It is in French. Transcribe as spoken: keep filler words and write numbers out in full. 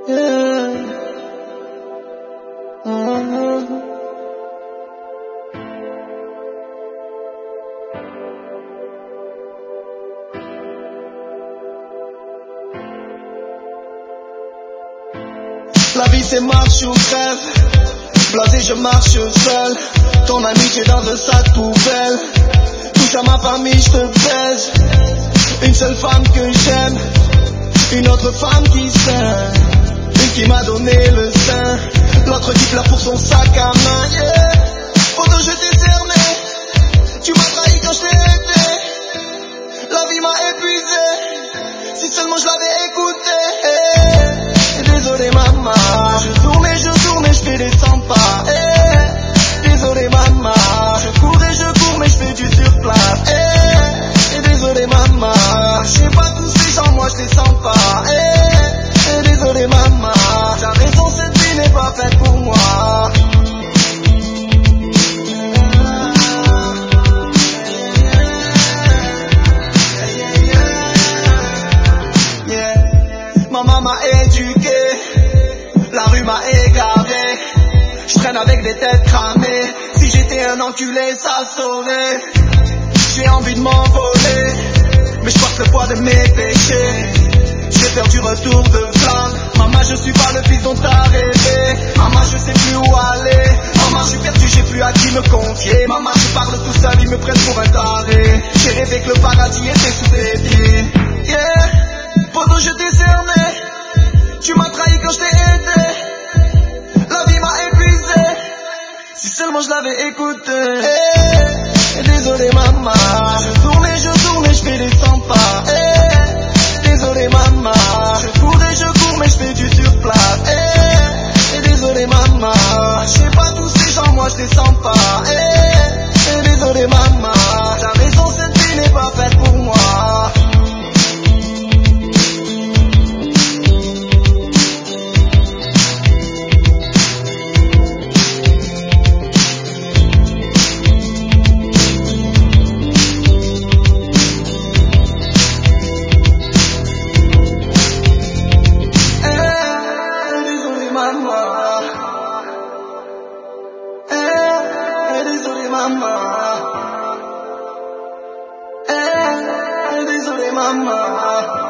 Yeah. Uh-huh. La vie c'est marche ou crève, blasé je marche seul. Ton amitié dans un sac poubelle, touche à ma famille je te baise. Une seule femme que j'aime, une autre femme qui s'aime, une qui m'a donné le sein, l'autre qui pleure pour son sac à main. Yeah. Pendant je t'ai cerné, tu m'as trahi quand je t'ai aidé. La vie m'a épuisé, si seulement je l'avais écouté. Désolé maman, je tourne et je tourne et je fais des cent pas. Eh, désolé maman, je cours et je cours mais je fais du sur place. Eh, désolé maman, je sais pas tous ces gens, moi je les sens pas. Eh, désolé maman, t'as raison, cette vie n'est pas faite pour moi. Yeah. Maman m'a éduqué, la rue m'a égaré, je traîne avec des têtes cramées. Si j'étais un enculé, ça saurait. J'ai envie de m'envoler, mais je porte le poids de mes péchés. J'ai peur du retour de flamme. Maman, je suis pas le fils dont t'as rêvé. Maman, je sais plus où aller. Maman, je suis perdu, j'ai plus à qui me confier. Maman, je parle tout seul, ils me prennent pour un taré. J'ai rêvé que le paradis était sous tes pieds. Yeah, pendant je t'ai cerné, tu m'as trahi quand je t'ai aidé. La vie m'a épuisé, si seulement je l'avais écouté. Hey, désolé maman, je tourne et je tourne et je fais des cent pas. Hey, désolé maman, je cours et je cours mais je fais du sur place. Hey, désolé maman, je sais pas tous ces gens, moi je les sens pas. Hey, désolé maman, t'as raison, cette vie n'est pas faite pour moi. Maman, eh, désolé maman.